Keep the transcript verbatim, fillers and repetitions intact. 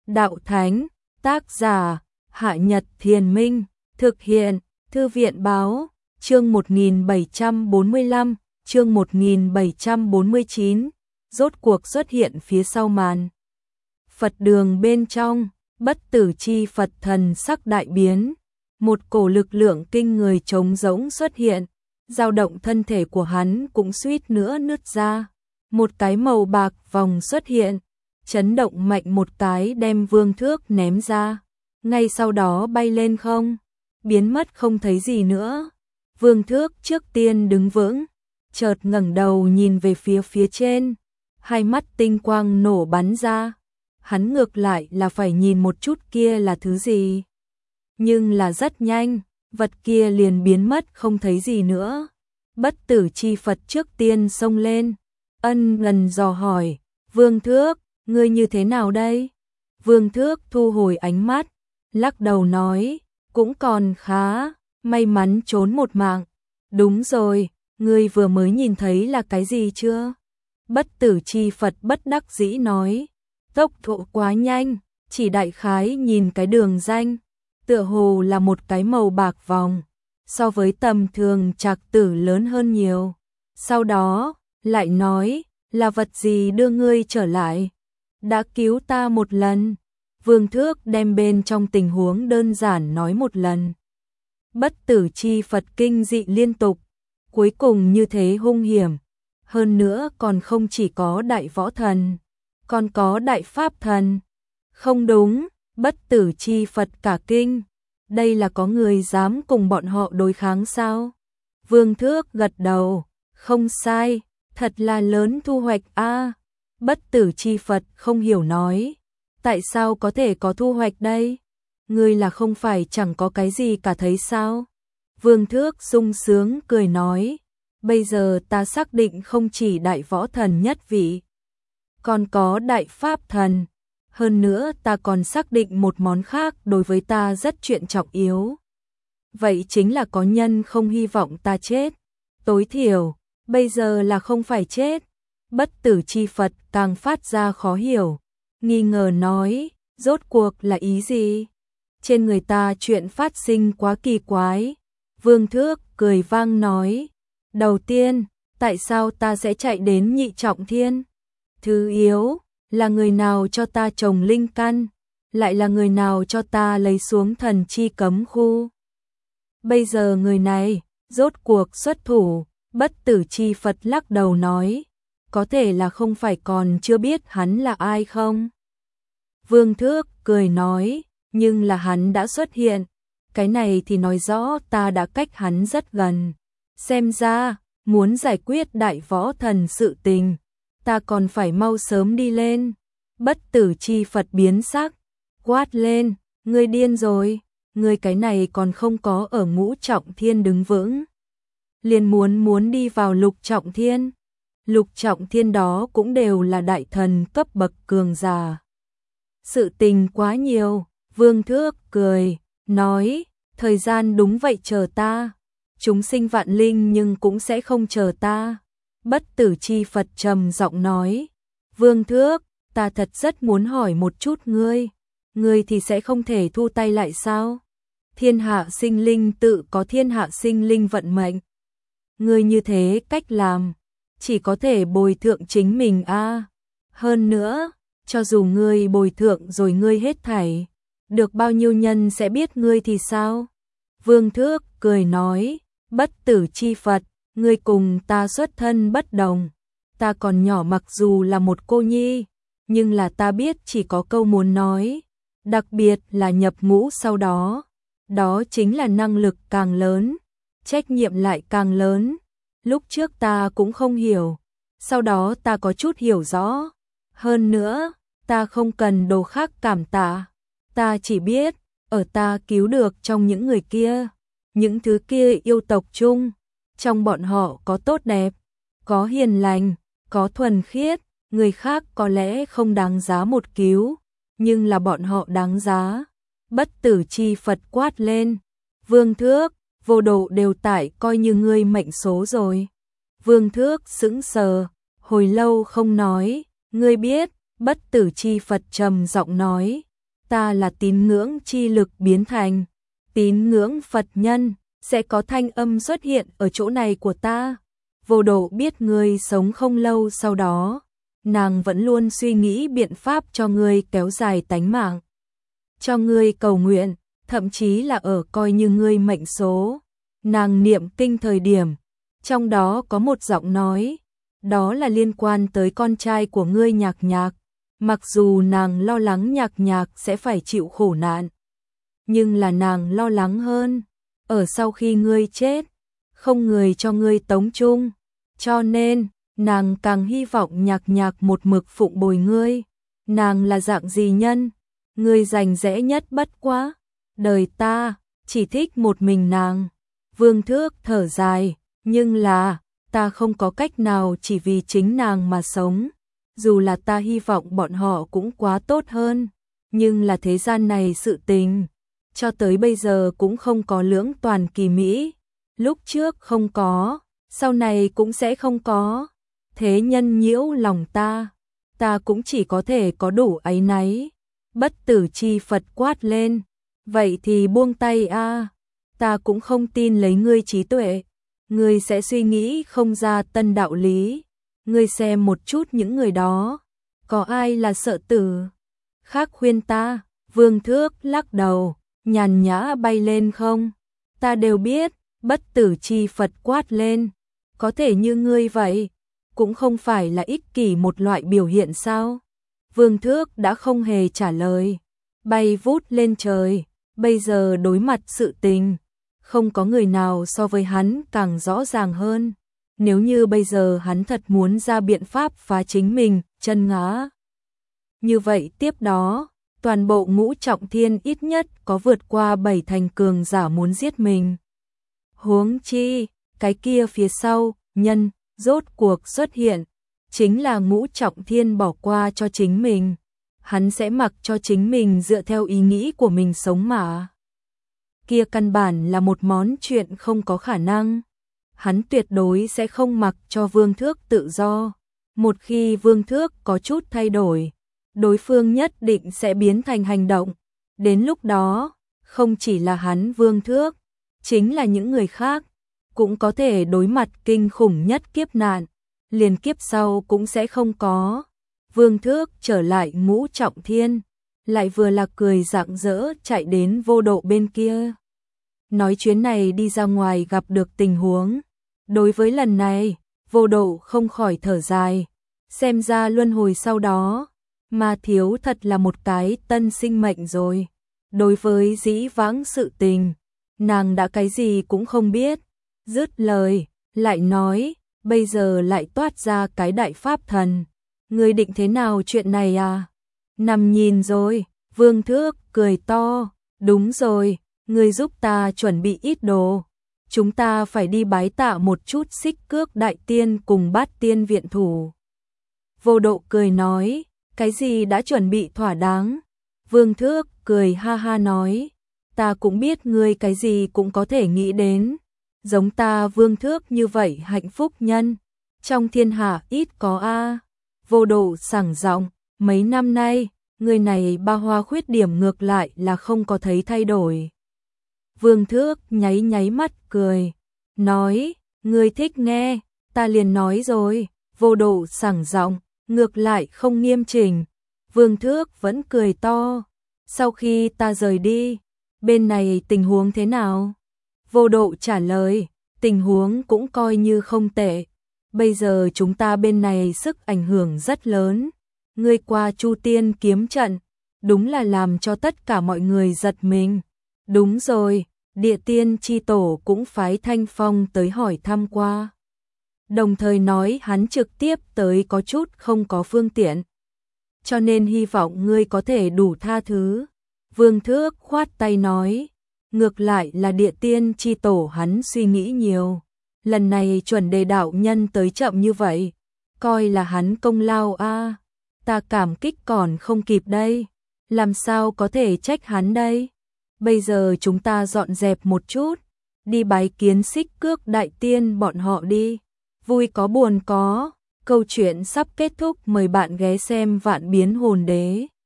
đạo thánh, tác giả, Hạ Nhật Thiền Minh, thực hiện, Thư viện báo, chương một nghìn bảy trăm bốn mươi lăm, chương một nghìn bảy trăm bốn mươi chín, rốt cuộc xuất hiện phía sau màn. Phật đường bên trong, Bất Tử Chi Phật thần sắc đại biến, một cổ lực lượng kinh người trống rỗng xuất hiện, dao động thân thể của hắn cũng suýt nữa nứt ra. Một cái màu bạc vòng xuất hiện, chấn động mạnh một cái đem Vương Thước ném ra, ngay sau đó bay lên không, biến mất không thấy gì nữa. Vương Thước trước tiên đứng vững, chợt ngẩng đầu nhìn về phía phía trên, hai mắt tinh quang nổ bắn ra. Hắn ngược lại là phải nhìn một chút kia là thứ gì. Nhưng là rất nhanh, vật kia liền biến mất không thấy gì nữa. Bất Tử Chi Phật trước tiên xông lên, ân gần dò hỏi, Vương Thước, ngươi như thế nào đây? Vương Thước thu hồi ánh mắt, lắc đầu nói, cũng còn khá, may mắn trốn một mạng. Đúng rồi, ngươi vừa mới nhìn thấy là cái gì chưa? Bất Tử Chi Phật bất đắc dĩ nói, tốc độ quá nhanh, chỉ đại khái nhìn cái đường danh, tựa hồ là một cái màu bạc vòng, so với tầm thường trạc tử lớn hơn nhiều. Sau đó, lại nói, là vật gì đưa ngươi trở lại? Đã cứu ta một lần. Vương Thước đem bên trong tình huống đơn giản nói một lần. Bất Tử Chi Phật kinh dị liên tục, cuối cùng như thế hung hiểm, hơn nữa còn không chỉ có đại võ thần, còn có đại pháp thần. Không đúng, Bất Tử Chi Phật cả kinh, đây là có người dám cùng bọn họ đối kháng sao? Vương Thước gật đầu, không sai, thật là lớn thu hoạch a. À, Bất Tử Chi Phật không hiểu nói, tại sao có thể có thu hoạch đây? Ngươi là không phải chẳng có cái gì cả thấy sao? Vương Thước sung sướng cười nói, bây giờ ta xác định không chỉ đại võ thần nhất vị, còn có đại pháp thần, hơn nữa ta còn xác định một món khác đối với ta rất chuyện trọng yếu. Vậy chính là có nhân không hy vọng ta chết, tối thiểu, bây giờ là không phải chết. Bất Tử Chi Phật càng phát ra khó hiểu, nghi ngờ nói, rốt cuộc là ý gì? Trên người ta chuyện phát sinh quá kỳ quái. Vương Thước cười vang nói, đầu tiên, tại sao ta sẽ chạy đến nhị trọng thiên? Thứ yếu, là người nào cho ta trồng linh căn, lại là người nào cho ta lấy xuống thần chi cấm khu? Bây giờ người này, rốt cuộc xuất thủ. Bất Tử Chi Phật lắc đầu nói, có thể là không phải còn chưa biết hắn là ai không? Vương Thước cười nói, nhưng là hắn đã xuất hiện, cái này thì nói rõ ta đã cách hắn rất gần. Xem ra, muốn giải quyết đại võ thần sự tình, ta còn phải mau sớm đi lên. Bất Tử Chi Phật biến sắc, quát lên, ngươi điên rồi, ngươi cái này còn không có ở ngũ trọng thiên đứng vững, liền muốn muốn đi vào lục trọng thiên. Lục trọng thiên đó cũng đều là đại thần cấp bậc cường giả. Sự tình quá nhiều. Vương Thước cười, nói, thời gian đúng vậy chờ ta, chúng sinh vạn linh nhưng cũng sẽ không chờ ta. Bất Tử Chi Phật trầm giọng nói, Vương Thước, ta thật rất muốn hỏi một chút ngươi, ngươi thì sẽ không thể thu tay lại sao? Thiên hạ sinh linh tự có thiên hạ sinh linh vận mệnh. Ngươi như thế cách làm, chỉ có thể bồi thượng chính mình a. À. Hơn nữa, cho dù ngươi bồi thượng rồi ngươi hết thảy, được bao nhiêu nhân sẽ biết ngươi thì sao? Vương Thước cười nói, Bất Tử Chi Phật, ngươi cùng ta xuất thân bất đồng, ta còn nhỏ mặc dù là một cô nhi, nhưng là ta biết chỉ có câu muốn nói, đặc biệt là nhập ngũ sau đó, đó chính là năng lực càng lớn, trách nhiệm lại càng lớn. Lúc trước ta cũng không hiểu, sau đó ta có chút hiểu rõ, hơn nữa, ta không cần đồ khác cảm tạ, ta chỉ biết, ở ta cứu được trong những người kia, những thứ kia yêu tộc chung, trong bọn họ có tốt đẹp, có hiền lành, có thuần khiết, người khác có lẽ không đáng giá một cứu, nhưng là bọn họ đáng giá. Bất Tử Chi Phật quát lên, Vương Thước, vô độ đều tại coi như ngươi mệnh số rồi. Vương Thước sững sờ, hồi lâu không nói, ngươi biết, Bất Tử Chi Phật trầm giọng nói, ta là tín ngưỡng chi lực biến thành tín ngưỡng Phật nhân, sẽ có thanh âm xuất hiện ở chỗ này của ta. Vô Độ biết ngươi sống không lâu sau đó, nàng vẫn luôn suy nghĩ biện pháp cho ngươi kéo dài tánh mạng, cho ngươi cầu nguyện, thậm chí là ở coi như ngươi mệnh số. Nàng niệm kinh thời điểm, trong đó có một giọng nói, đó là liên quan tới con trai của ngươi Nhạc Nhạc. Mặc dù nàng lo lắng Nhạc Nhạc sẽ phải chịu khổ nạn, nhưng là nàng lo lắng hơn, ở sau khi ngươi chết, không người cho ngươi tống chung, cho nên, nàng càng hy vọng Nhạc Nhạc một mực phụng bồi ngươi. Nàng là dạng gì nhân, ngươi rành rẽ nhất bất quá, đời ta, chỉ thích một mình nàng. Vương Thước thở dài, nhưng là, ta không có cách nào chỉ vì chính nàng mà sống. Dù là ta hy vọng bọn họ cũng quá tốt hơn, nhưng là thế gian này sự tình, cho tới bây giờ cũng không có lưỡng toàn kỳ mỹ. Lúc trước không có, sau này cũng sẽ không có. Thế nhân nhiễu lòng ta, ta cũng chỉ có thể có đủ áy náy. Bất tử chi Phật quát lên, vậy thì buông tay a, ta cũng không tin lấy ngươi trí tuệ, ngươi sẽ suy nghĩ không ra tân đạo lý. Ngươi xem một chút những người đó, có ai là sợ tử? Khác khuyên ta, Vương Thước lắc đầu, nhàn nhã bay lên không? Ta đều biết, bất tử chi Phật quát lên, có thể như ngươi vậy, cũng không phải là ích kỷ một loại biểu hiện sao? Vương Thước đã không hề trả lời, bay vút lên trời, bây giờ đối mặt sự tình, không có người nào so với hắn càng rõ ràng hơn. Nếu như bây giờ hắn thật muốn ra biện pháp phá chính mình, chân ngã. Như vậy tiếp đó, toàn bộ Ngũ Trọng Thiên ít nhất có vượt qua bảy thành cường giả muốn giết mình. Huống chi, cái kia phía sau, nhân, rốt cuộc xuất hiện, chính là Ngũ Trọng Thiên bỏ qua cho chính mình. Hắn sẽ mặc cho chính mình dựa theo ý nghĩ của mình sống mà. Kia căn bản là một món chuyện không có khả năng. Hắn tuyệt đối sẽ không mặc cho Vương Thước tự do. Một khi Vương Thước có chút thay đổi, đối phương nhất định sẽ biến thành hành động. Đến lúc đó, không chỉ là hắn Vương Thước, chính là những người khác, cũng có thể đối mặt kinh khủng nhất kiếp nạn. Liền kiếp sau cũng sẽ không có. Vương Thước trở lại Ngũ Trọng Thiên, lại vừa là cười rạng rỡ chạy đến Vô Độ bên kia. Nói chuyến này đi ra ngoài gặp được tình huống. Đối với lần này, Vô Độ không khỏi thở dài, xem ra luân hồi sau đó, Ma Thiếu thật là một cái tân sinh mệnh rồi. Đối với dĩ vãng sự tình, nàng đã cái gì cũng không biết. Dứt lời, lại nói, bây giờ lại toát ra cái đại pháp thần. Ngươi định thế nào chuyện này à? Nằm nhìn rồi, Vương Thước cười to, đúng rồi, ngươi giúp ta chuẩn bị ít đồ. Chúng ta phải đi bái tạ một chút Xích Cước Đại Tiên cùng Bát Tiên viện thủ. Vô Độ cười nói, cái gì đã chuẩn bị thỏa đáng? Vương Thước cười ha ha nói, ta cũng biết ngươi cái gì cũng có thể nghĩ đến. Giống ta Vương Thước như vậy hạnh phúc nhân, trong thiên hạ ít có a. Vô Độ sảng giọng, mấy năm nay, người này ba hoa khuyết điểm ngược lại là không có thấy thay đổi. Vương Thước nháy nháy mắt cười, nói, ngươi thích nghe, ta liền nói rồi. Vô Độ sảng giọng, ngược lại không nghiêm chỉnh. Vương Thước vẫn cười to, sau khi ta rời đi, bên này tình huống thế nào? Vô Độ trả lời, tình huống cũng coi như không tệ. Bây giờ chúng ta bên này sức ảnh hưởng rất lớn. Ngươi qua Chu Tiên kiếm trận, đúng là làm cho tất cả mọi người giật mình. Đúng rồi, Địa Tiên chi tổ cũng phái Thanh Phong tới hỏi thăm qua. Đồng thời nói hắn trực tiếp tới có chút không có phương tiện. Cho nên hy vọng ngươi có thể đủ tha thứ. Vương Thước khoát tay nói, ngược lại là Địa Tiên chi tổ hắn suy nghĩ nhiều. Lần này chuẩn đề đạo nhân tới chậm như vậy, coi là hắn công lao a. Ta cảm kích còn không kịp đây, làm sao có thể trách hắn đây. Bây giờ chúng ta dọn dẹp một chút, đi bái kiến Xích Cước Đại Tiên bọn họ đi. Vui có buồn có, câu chuyện sắp kết thúc, mời bạn ghé xem Vạn Biến Hồn Đế.